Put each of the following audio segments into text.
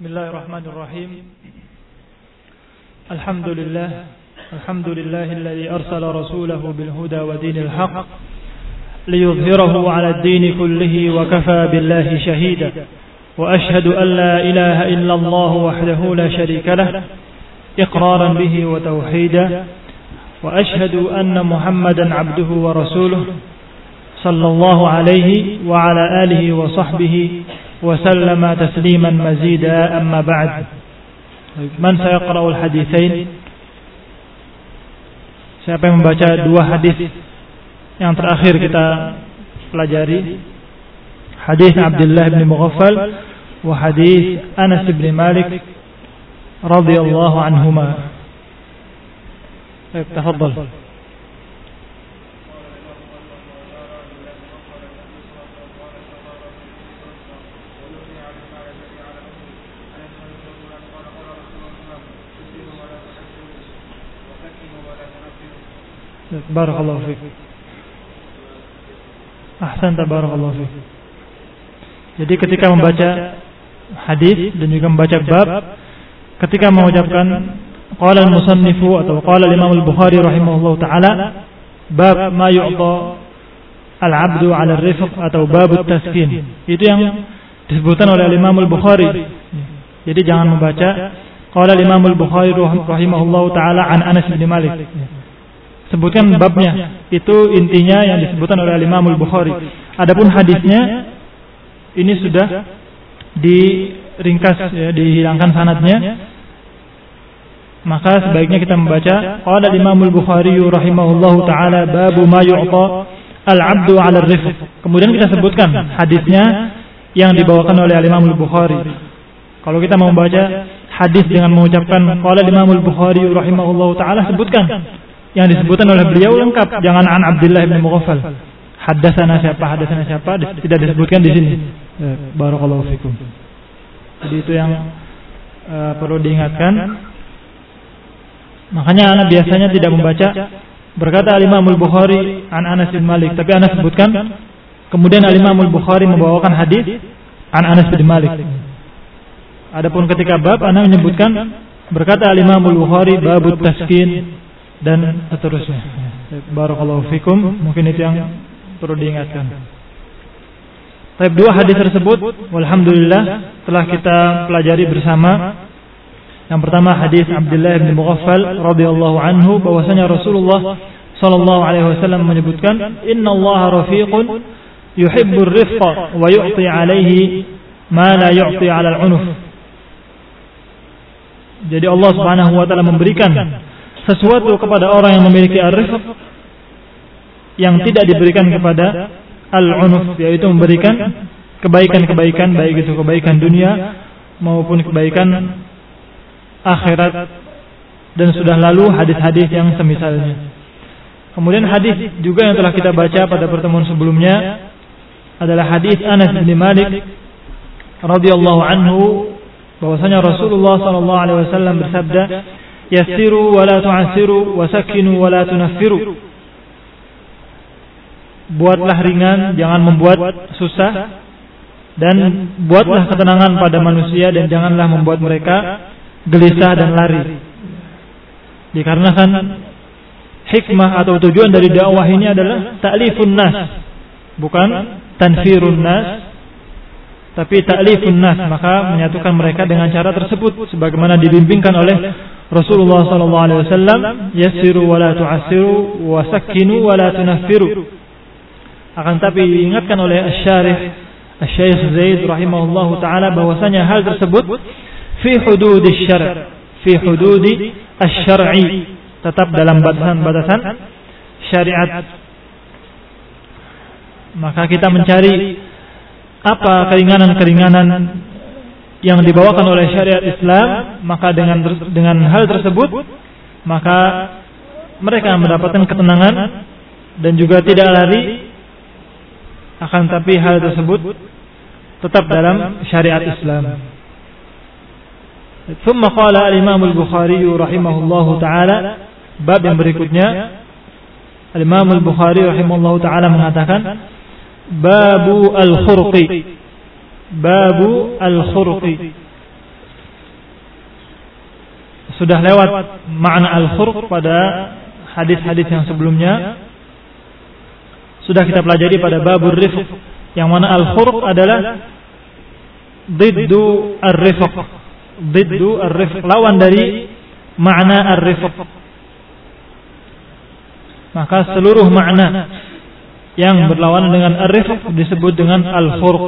Bismillahirrahmanirrahim. Alhamdulillahilladzi arsala rasulahu bil huda wa dinil haqq liyudhhirahu 'ala ad-din kullihi wa kafa billahi shahida. Wa ashhadu an la ilaha illallah wahdahu la sharika lah iqraran bihi wa tauhida. Wa ashhadu anna Muhammadan 'abduhu wa rasuluhu sallallahu alaihi wa ala alihi wa sahbihi wa sallama tasliman mazida, amma ba'd. Man sayaqra'ul haditsain? Siapa yang membaca dua hadis yang terakhir kita pelajari, hadis Abdullah bin Mughaffal wa hadis Anas bin Malik radhiyallahu anhuma. Baik, tafadhal. Barakallahu fiik. Ahsanta, barakallahu fiik. Jadi ketika membaca hadis dan juga membaca bab, ketika mengucapkan qala al-musannifu atau qala al-Imam al-Bukhari rahimahullahu taala bab ma yu'ta al-'abdu 'ala ar-rifq atau bab at-taskin, itu yang disebutkan oleh Imam al-Bukhari. Jadi jangan membaca qala al-Imam al-Bukhari rahimahullahu taala an Anas bin Malik. Sebutkan babnya, itu intinya yang disebutkan oleh Imam al-Bukhari. Adapun hadisnya ini sudah diringkas, ya, dihilangkan sanadnya. Maka sebaiknya kita membaca qala Imam al-Bukhari rahimahullahu taala babu ma yu'ta al-'abdu 'ala ar-rifq. Kemudian kita sebutkan hadisnya yang dibawakan oleh Imam al-Bukhari. Kalau kita mau membaca hadis dengan mengucapkan qala Imam al-Bukhari rahimahullahu taala, sebutkan yang disebutkan oleh beliau lengkap, jangan an Abdullah bin Mughaffal. Haddatsana siapa, tidak disebutkan di sini. Barakallahu fikum. Jadi itu yang perlu diingatkan. Makanya anak biasanya tidak membaca berkata Imam al-Bukhari an Anas bin Malik, tapi anak sebutkan kemudian Imam al-Bukhari membawakan hadis an Anas bin Malik. Adapun ketika bab anak menyebutkan berkata Imam al-Bukhari babut taskin dan seterusnya. Barakallahu fikum. Mungkin itu yang perlu diingatkan. Tapi dua hadis tersebut walhamdulillah telah kita pelajari bersama. Yang pertama hadis Abdullah bin Mughaffal radhiyallahu anhu, bahwasanya Rasulullah sallallahu alaihi wasallam menyebutkan innallaha rafiqun yuhibbur rifqa wa yu'ti alaihi ma la yu'ti 'ala al-'unuf. Jadi Allah Subhanahu wa taala memberikan sesuatu kepada orang yang memiliki ar-rifq yang tidak diberikan kepada al-unuf, yaitu memberikan kebaikan-kebaikan, baik itu kebaikan dunia maupun kebaikan akhirat, dan sudah lalu hadis-hadis yang semisalnya. Kemudian hadis juga yang telah kita baca pada pertemuan sebelumnya adalah hadis Anas bin Malik radhiyallahu anhu, bahwasanya Rasulullah sallallahu alaihi wasallam bersabda, yassiru wa la tu'assiru wa sakkinu wa la tunaffiru. Buatlah ringan, jangan membuat susah, dan buatlah ketenangan pada manusia dan janganlah membuat mereka gelisah dan lari. Dikarenakan hikmah atau tujuan dari dakwah ini adalah ta'lifun nas, bukan tanfirun nas, tapi ta'lifun nas, maka menyatukan mereka dengan cara tersebut sebagaimana dibimbingkan oleh Rasulullah sallallahu alaihi wasallam, yassiru wa la tu'assiru wa sakkinu wa la tunaffiru. Akan tapi diingatkan oleh asy-syarih Asy-Syaikh Zaid rahimahullahu taala bahwasanya hal tersebut fi hududisy syar', fi hududi asy-syar'i, tetap dalam batasan-batasan syariat. Maka kita mencari apa keringanan-keringanan yang dibawakan oleh syariat Islam, maka dengan hal tersebut maka mereka mendapatkan ketenangan dan juga tidak lari, akan tapi hal tersebut tetap dalam syariat Islam. Thumma qala al-Imam al-Bukhari rahimahullahu taala, bab yang berikutnya al-Imam al-Bukhari rahimahullahu taala mengatakan babu al-khurqi. Babu al-khurqi. sudah lewat makna al-khurq pada hadis-hadis yang sebelumnya. Sudah kita pelajari pada babur rifq, yang mana al-khurq adalah diddu ar-rifq. Diddu ar-rifq, lawan dari makna ar-rifq. Maka seluruh makna yang berlawanan dengan ar-rifq disebut dengan al-khurq.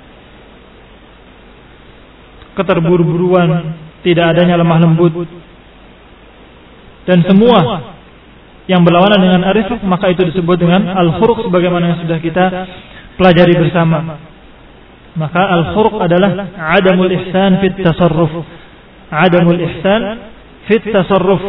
Keterburu-buruan, tidak adanya lemah lembut, dan semua yang berlawanan dengan ar-rifq maka itu disebut dengan al-khurq, sebagaimana yang sudah kita pelajari bersama. Maka al-khurq adalah adamul ihsan fit tasarruf. Adamul ihsan fit tasarruf.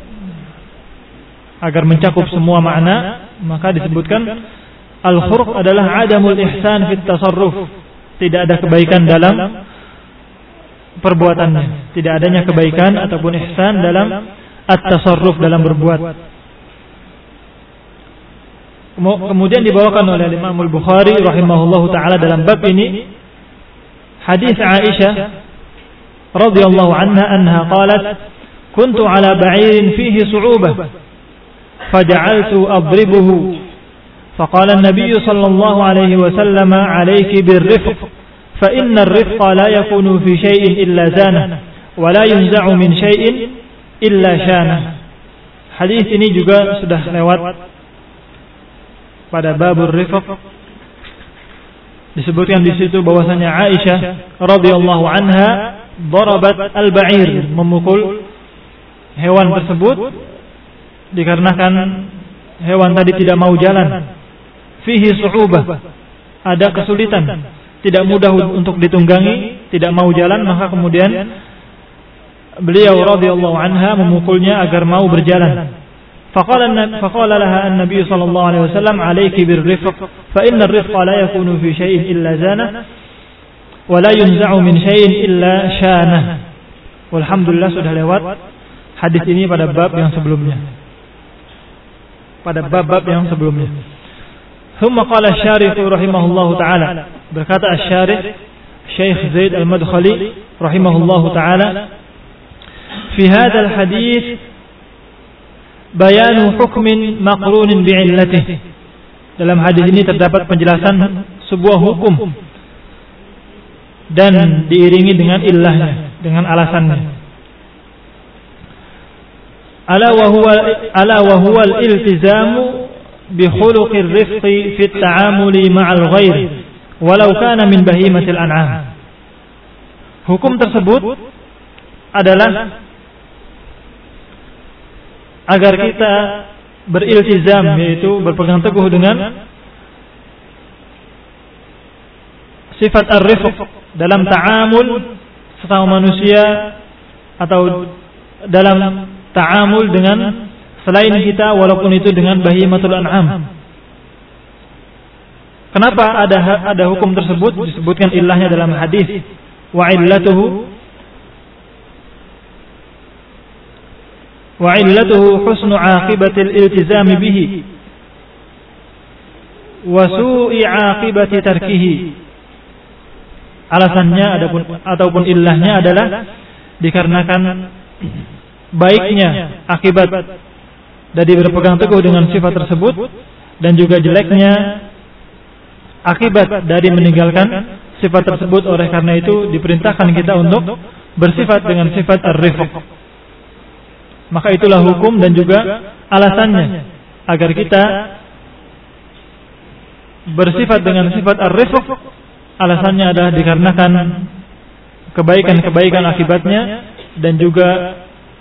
Agar mencakup semua makna, maka disebutkan al-khurq adalah adamul ihsan fit tasarruf. Tidak ada kebaikan dalam perbuatannya, tidak adanya kebaikan ataupun ihsan dalam at-tasarruf, dalam berbuat. Kemudian dibawakan oleh Imam Al-Bukhari rahimahullahu taala dalam bab ini hadis Aisyah radhiyallahu anha qalat kuntu ala ba'irin fihi su'ubah faja'altu adribuhu faqala an-nabiy sallallahu alaihi wasallam alayki bir-rifq fa inna ar-rifqa la yakunu fi shay'in illa zanah wa la yunza'u min shay'in illa shanah. Hadis ini juga sudah lewat pada babur rifq. Disebutkan di situ bahwasanya Aisyah radhiyallahu anha darabat al-ba'ir, memukul hewan tersebut dikarenakan hewan tadi tidak mau jalan. Fihi su'ubah, ada kesulitan, tidak mudah untuk ditunggangi, tidak mau jalan, maka kemudian beliau radhiyallahu anha memukulnya agar mau berjalan. فقال لها النبي صلى الله عليه وسلم عليك بالرفق فإن الرفق لا يكون في شيء إلا زانه ولا ينزع من شيء إلا شانه. Walhamdulillah sudah lewat hadis ini pada bab yang sebelumnya. Pada bab-bab yang sebelumnya. ثم قال الشارح رحمه الله تعالى, berkata الشارح Syekh Zaid Al-Madkhali rahimahullahu taala, في هذا الحديث bayanu hukmin maqrunin bi'illatih. Dalam hadis ini terdapat penjelasan sebuah hukum dan diiringi dengan illahnya, dengan alasannya. Ala wa huwa al-iltizamu bi khuluqir rifqi fi at-ta'amuli ma'al ghair walau kana min bahimatil an'am. Hukum tersebut adalah agar kita beriltizam, yaitu berpegang teguh dengan sifat ar-rifq dalam ta'amul sesama manusia atau dalam ta'amul dengan selain kita, walaupun itu dengan bahimatul an'am. Kenapa ada hukum tersebut? Disebutkan illahnya dalam hadis, wa illatuhu husnu aqibatil iltizami bihi wa su'i aqibati tarkihi. Alasannya ataupun illahnya adalah dikarenakan baiknya akibat dari berpegang teguh dengan sifat tersebut, dan juga jeleknya akibat dari meninggalkan sifat tersebut. Oleh karena itu diperintahkan kita untuk bersifat dengan sifat ar-rifq. Maka itulah hukum dan juga alasannya agar kita bersifat dengan sifat ar-rifq. Alasannya adalah dikarenakan kebaikan-kebaikan akibatnya dan juga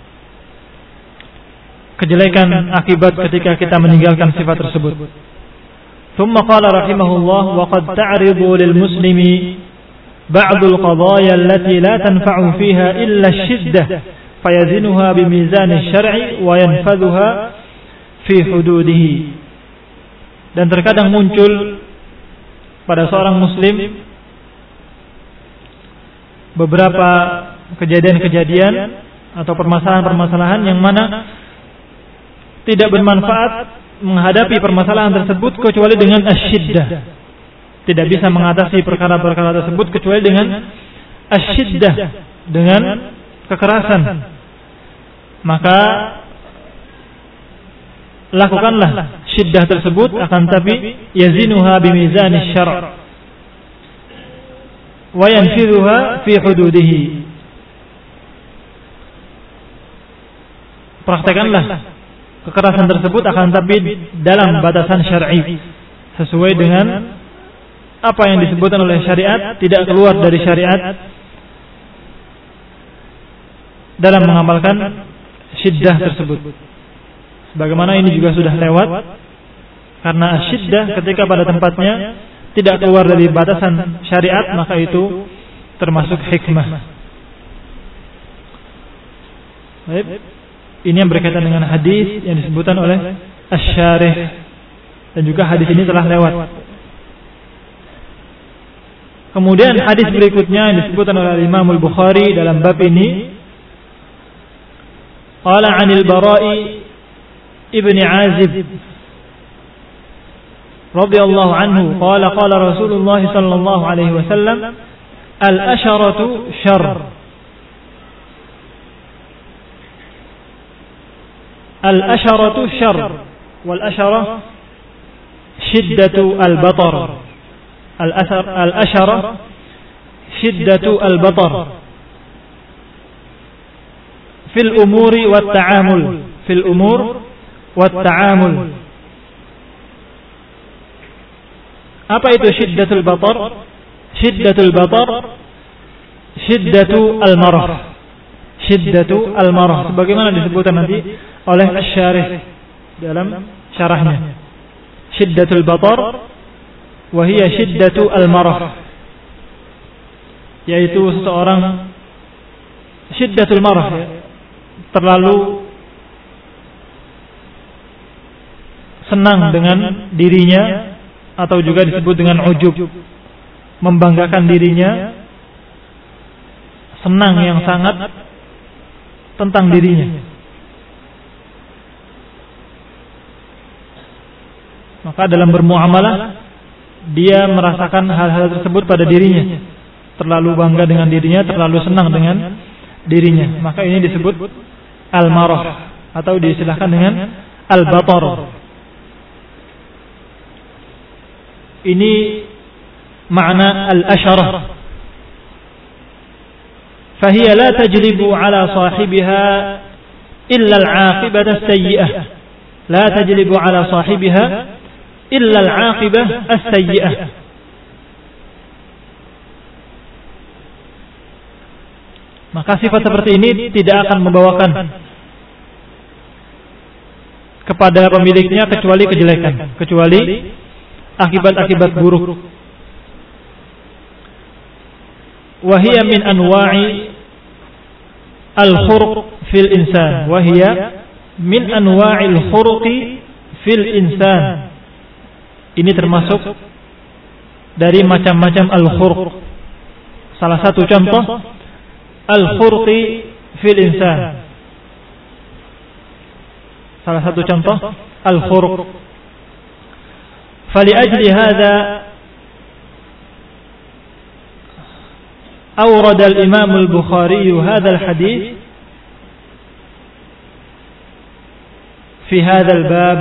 kejelekan akibat ketika kita meninggalkan sifat tersebut. ثم قال رحمه الله وقد تعرض للمسلم بعض القضايا التي لا تنفع فيها إلا الشدة فيزنها بميزان الشرع وينفذها في حدوده. Dan terkadang muncul pada seorang muslim beberapa kejadian-kejadian atau permasalahan-permasalahan yang mana tidak bermanfaat menghadapi permasalahan tersebut kecuali dengan asyiddah. Tidak bisa mengatasi perkara-perkara tersebut kecuali dengan asyiddah, dengan kekerasan. maka lakukanlah syiddah tersebut, akan tapi yazinuha bimizan syar' wa yanfidhuha fi hududihi. Praktekanlah kekerasan tersebut, akan tapi dalam batasan syar'i, sesuai dengan apa yang disebutkan oleh syariat, tidak keluar dari syariat dalam mengamalkan syiddah tersebut. Sebagaimana ini juga sudah lewat, karena syiddah ketika pada tempatnya tidak keluar dari batasan syariat, maka itu termasuk hikmah. Baik. Ini yang berkaitan dengan hadis yang disebutkan oleh Asy-Syarih, dan juga hadis ini telah lewat. Kemudian hadis berikutnya yang disebutkan oleh Imam Al-Bukhari dalam bab ini, qala 'anil Bara'i ibn 'Azib radhiyallahu anhu qala qala Rasulullah sallallahu alaihi wasallam al-asharatu syarr. Al-asharatu syarr wal asharah syiddatu al-batar. Al-asharah syiddatu al-batar fil umuri wat ta'amul, fil umur wat ta'amul. Apa itu syiddatul batar? Syiddatul batar syiddatu al-marah. Syiddatu al-marah, sebagaimana disebutkan nanti oleh Asy-Syarih dalam syarahnya. Syiddatul batar wa hiya syiddatu al-marah, yaitu seseorang syiddatul marah, terlalu senang dengan dirinya, atau juga disebut dengan ujub, membanggakan dirinya, senang yang sangat tentang dirinya. Maka dalam bermuamalah dia merasakan hal-hal tersebut pada dirinya, terlalu bangga dengan dirinya, terlalu senang dengan dirinya. Maka ini disebut al-marah, atau diistilahkan dengan al-batar. Ini makna al-asharah. فهي لا تجلب على صاحبها إلا العاقبة السيئة. لا تجلب على صاحبها إلا العاقبة السيئة. Maka sifat seperti ini tidak akan membawakan kepada pemiliknya kecuali kejelekan, kecuali akibat-akibat buruk. Wahia min anwa'i al-khurq fil insan. Wahia min anwa'il khurqi fil insan. Ini termasuk dari macam-macam al-khurq. Salah satu contoh al-khurqi fil insan. Salah satu contoh al-khurq. Fali ajli hadza أورد الإمام البخاري هذا الحديث في هذا الباب.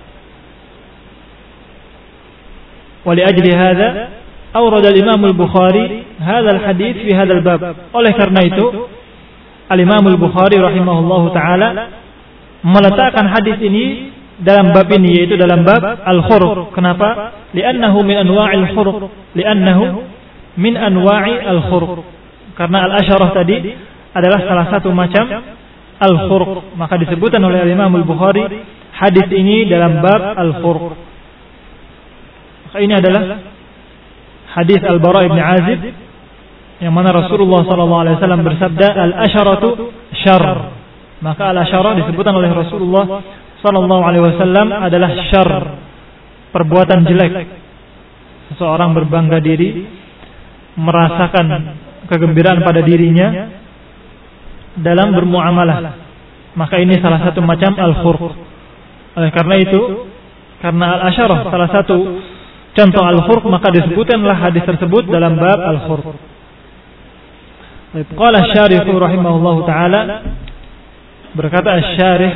ولأجل هذا أورد الإمام البخاري هذا الحديث في هذا الباب. Oleh karena itu Al-Imam Al-Bukhari rahimahullahu taala meletakkan hadis ini dalam bab ini, yaitu dalam bab al-khurq. Kenapa? Li'annahu min anwa'il khurq. Li'annahu min anwa'i al-khurq, karena al-asharah tadi adalah salah satu macam al-khurq. Maka disebutkan oleh Imam Al-Bukhari hadis ini dalam bab al-khurq. Maka ini adalah hadis Al-Bara' ibn Azib, yang mana Rasulullah SAW bersabda al-asharatu syarr. Maka al-asharah disebutkan oleh Rasulullah SAW adalah syarr, perbuatan jelek. Seseorang berbangga diri, merasakan kegembiraan pada dirinya dalam bermuamalah. Maka ini salah satu macam al-khurq. Oleh karena itu, karena al-asharah salah satu contoh al-khurq, maka disebutkanlah hadis tersebut dalam bab al-khurq. Qala asy-syarih rahimahullahu taala Berkata Asy-Syarih,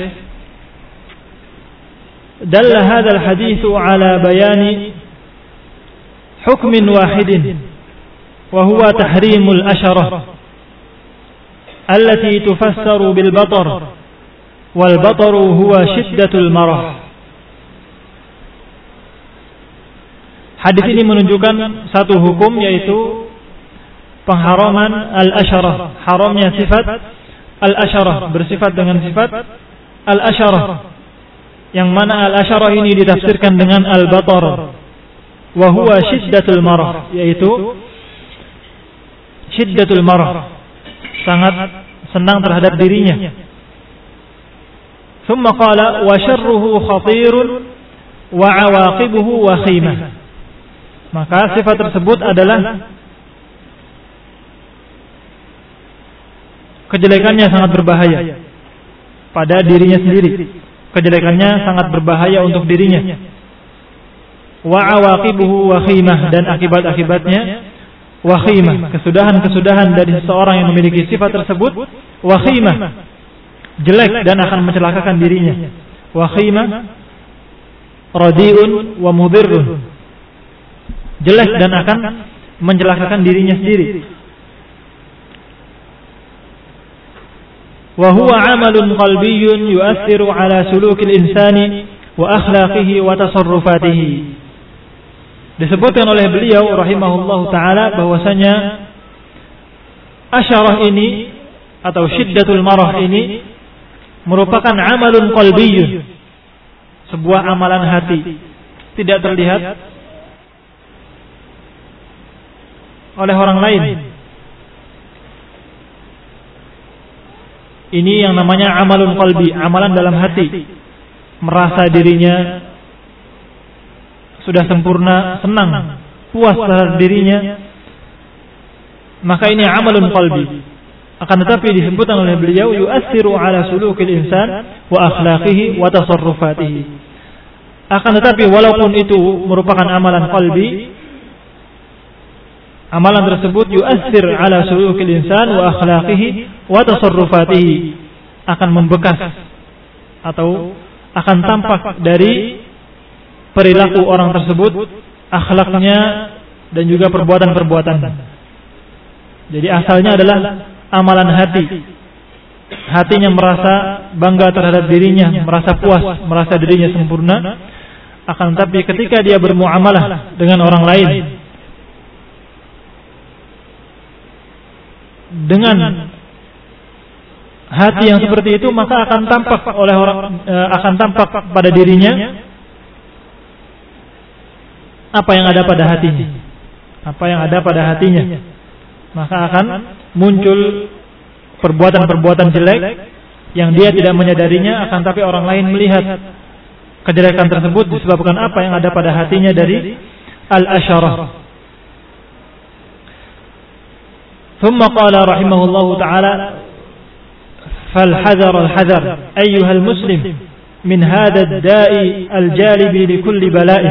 "Dalla hadzal haditsu ala bayani hukmin wahidin wa huwa tahrimul asyarah allati tufassaru bil batar wal bataru huwa shiddatul marah." Hadis ini menunjukkan satu hukum, yaitu pengharaman al-asyarah, haramnya sifat al-asyarah, bersifat dengan sifat al-asyarah, yang mana al-asyarah ini ditafsirkan dengan al-batar, wa huwa shiddatul marah, yaitu shiddatul marah, sangat senang terhadap dirinya. Thumma qala wa syarruhu khatirun wa awaqibuhu wakhimah. Maka sifat tersebut adalah kejelekannya sangat berbahaya pada dirinya sendiri. Kejelekannya sangat berbahaya untuk dirinya. Wa awaqibuhu wakhimah, dan akibat-akibatnya wakhimah. Kesudahan-kesudahan dari seseorang yang memiliki sifat tersebut wakhimah, jelek dan akan mencelakakan dirinya. Wakhimah radiun wa mudhirrun, jelek dan akan mencelakakan dirinya sendiri. Wa huwa 'amalun qalbiyyun yu'athiru 'ala sulukil insani wa akhlaqihi wa tasarrufatihi. Disebutkan oleh beliau rahimahullahu taala bahwasanya asyarah ini atau syiddatul marah ini merupakan 'amalun qalbiyyun, sebuah amalan hati, tidak terlihat oleh orang lain. Ini yang namanya amalun qalbi, amalan dalam hati. Merasa dirinya sudah sempurna, senang, puas terhadap dirinya, maka ini amalun qalbi. Akan tetapi disebutkan oleh beliau yu'athiru ala sulukil insan wa akhlaqihi wa tasarrufatihi. Akan tetapi walaupun itu merupakan amalan qalbi, amalan tersebut yu'athir ala sulukil insan wa akhlaqihi wa tasarrufatihi, akan membekas atau akan tampak dari perilaku orang tersebut, akhlaknya dan juga perbuatan-perbuatan. Jadi asalnya adalah amalan hati. Hatinya merasa bangga terhadap dirinya, merasa puas, merasa dirinya sempurna. Akan tetapi ketika dia bermuamalah dengan orang lain dengan hati yang seperti itu, maka akan tampak oleh orang, akan tampak pada dirinya apa yang ada pada hatinya, apa yang ada pada hatinya. Maka akan muncul perbuatan-perbuatan jelek yang dia tidak menyadarinya, akan tapi orang lain melihat kejelekan tersebut disebabkan apa yang ada pada hatinya dari al-asyarah. ثم قال رحمه الله تعالى فالحذر الحذر أيها المسلم من هذا الداء الجالب لكل بلاء.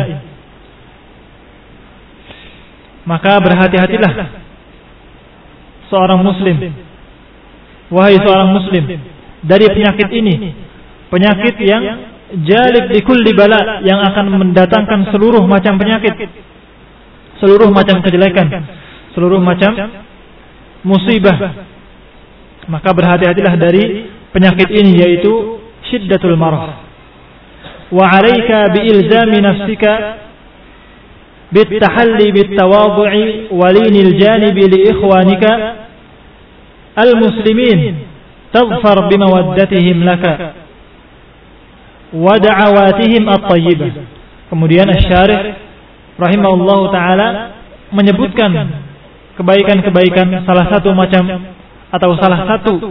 Maka berhati-hatilah seorang muslim, wahai seorang muslim, dari penyakit ini, penyakit yang jalib likulli bala, yang akan mendatangkan seluruh macam penyakit, seluruh macam kejelekan, seluruh macam musibah. Maka berhati-hatilah dari penyakit ini, yaitu syiddatul marah. Wa 'alaika bi ilzami nafsika bit tahalli bit tawadhu'i wa linil janibi li ikhwanika al muslimin tadfar bi mawaddatihim laka wa da'awatihim at-tayyibah. Kemudian Asy-Syarih rahimahullahu taala menyebutkan kebaikan-kebaikan, salah satu macam atau salah satu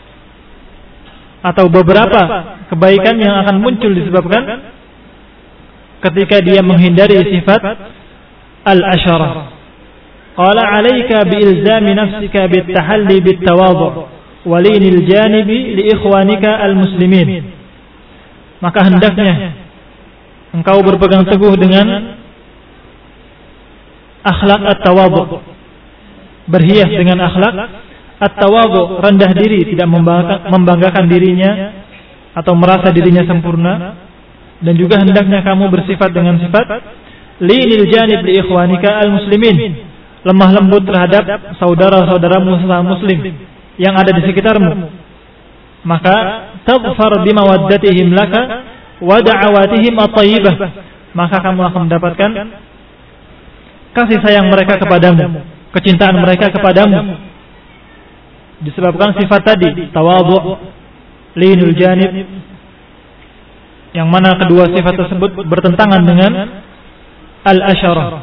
atau beberapa kebaikan yang akan muncul disebabkan ketika dia menghindari sifat al-asyarah. Qala 'alaika bi ilzami nafsika bit tahalli bit tawadhu' wa linil janibi li ikhwanika al-muslimin. Maka hendaknya engkau berpegang teguh dengan akhlak at-tawadhu', berhias dengan akhlak at-tawadhu, rendah diri, tidak membanggakan dirinya atau merasa dirinya sempurna. Dan juga hendaknya kamu bersifat dengan sifat linil janib li ikhwanika al-muslimin, lemah lembut terhadap saudara-saudaramu muslim yang ada di sekitarmu. Maka tadfar bimawaddatihim laka wa da'awatihim at-thayyibah, maka kamu akan mendapatkan kasih sayang mereka kepadamu, kecintaan mereka kepadamu, disebabkan sifat tadi, tawadhu, linul janib, yang mana kedua sifat tersebut bertentangan dengan al-asyarah.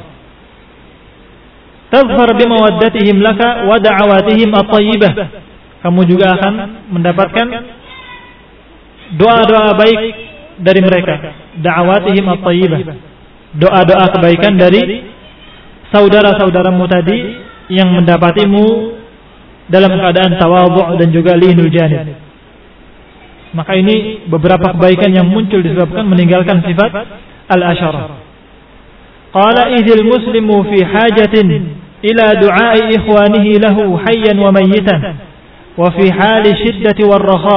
Tadfar bimawaddatihim laka wa da'awatihim at-thayyibah, kamu juga akan mendapatkan doa-doa baik dari mereka, da'awatihim at-thayyibah, doa-doa kebaikan dari saudara-saudaramu tadi yang mendapatimu dalam keadaan tawadhu dan juga linul janib. Maka ini beberapa kebaikan yang muncul disebabkan meninggalkan sifat al-asyarah. Qala idhil muslimu fi hajatin ila du'ai ikhwanihi lahu hayyan wa mayyitan wa fi hali shiddati war raha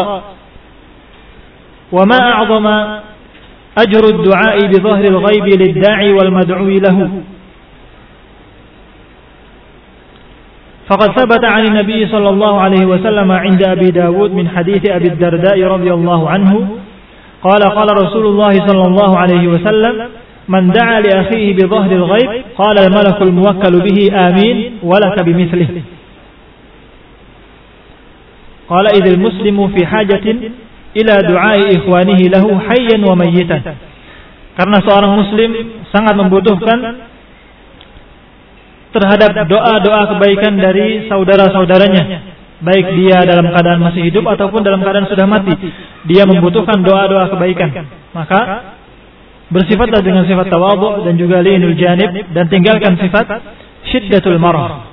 wa ma a'zama ajru ad-du'ai bi dhahri al-ghaibi lid-da'i wal mad'u'i lahu. فقد ثبت عن النبي صلى الله عليه وسلم عند أبي داود من حديث أبي الدرداء رضي الله عنه قال قال رسول الله صلى الله عليه وسلم من دعا لأخيه بظهر الغيب قال الملك الموكل به آمين ولك بمثله. قال إذ المسلم في حاجة إلى دعاء إخوانه له حيا وميتا, karena seorang muslim sangat membutuhkan terhadap doa-doa kebaikan dari saudara-saudaranya, baik dia dalam keadaan masih hidup ataupun dalam keadaan sudah mati. Dia membutuhkan doa-doa kebaikan, maka bersifatlah dengan sifat tawadhu dan juga linul janib, dan tinggalkan sifat syiddatul marah,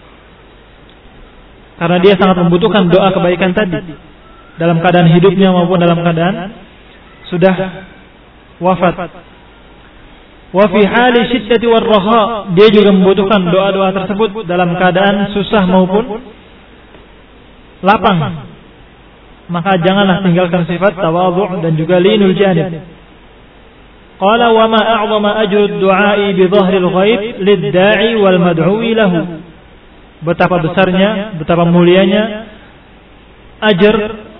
karena dia sangat membutuhkan doa kebaikan tadi dalam keadaan hidupnya maupun dalam keadaan sudah wafat. Wa fi hali syiddati war raha, dia juga membutuhkan doa-doa tersebut dalam keadaan susah maupun lapang. Maka janganlah tinggalkan sifat tawadhu dan juga linul janib. Qala wa ma a'zama ajru ad-du'a'i bi dhahril ghaib lid-da'i wal mad'u'i lahu. Betapa besarnya, betapa mulianya ajar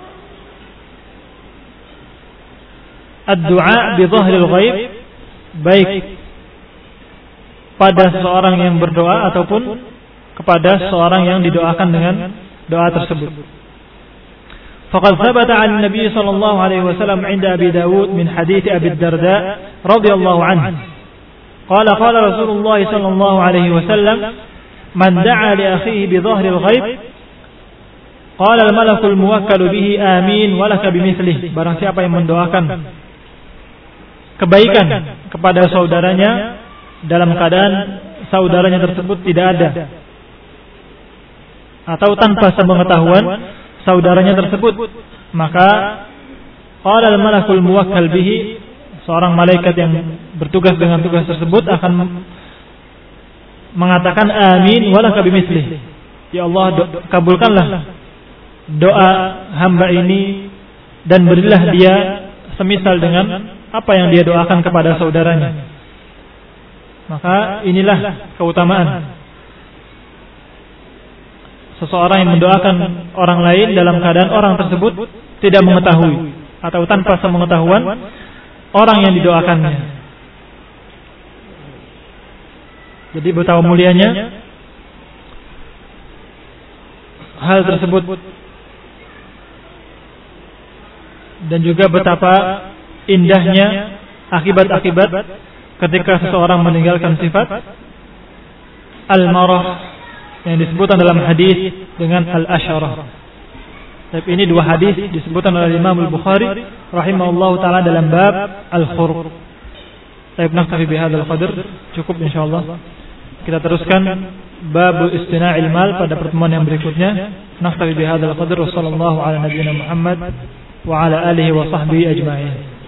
ad-du'a bi dhahril ghaib, baik pada seorang yang berdoa ataupun kepada seorang yang didoakan dengan doa tersebut. Faqad thabata 'an Nabi sallallahu alaihi wasallam 'inda Abi Dawud min hadits Abi Darda radhiyallahu anhu. Qala qala Rasulullah sallallahu alaihi wasallam man da'a li akhihi bi dhahril ghaib qala al-malakul muwakkal bihi amin wa laka bimithlihi. Barang siapa yang mendoakan kebaikan kepada saudaranya dalam keadaan saudaranya tersebut tidak ada atau tanpa sepengetahuan saudaranya tersebut, maka qala al-malakul muwakkal bihi, seorang malaikat yang bertugas dengan tugas tersebut akan mengatakan amin walaka bimithlihi, ya Allah kabulkanlah doa hamba ini dan berilah dia semisal dengan apa yang dia doakan kepada saudaranya. Maka inilah keutamaan seseorang yang mendoakan orang lain dalam keadaan orang tersebut tidak mengetahui atau tanpa sepengetahuan orang yang didoakannya. Jadi betapa mulianya hal tersebut, dan juga betapa indahnya akibat-akibat ketika seseorang meninggalkan sifat al-marah yang disebutkan dalam hadis dengan al-asyarah. Tapi ini dua hadis disebutkan oleh Imam Al-Bukhari rahimahullahu taala dalam bab al-khurq. Baik, naktafi bihadzal qadr, cukup insyaallah. Kita teruskan bab istina'il mal pada pertemuan yang berikutnya. Naktafi bihadzal qadr, sallallahu ala nabiyyina Muhammad wa ala alihi wa sahbihi ajma'in.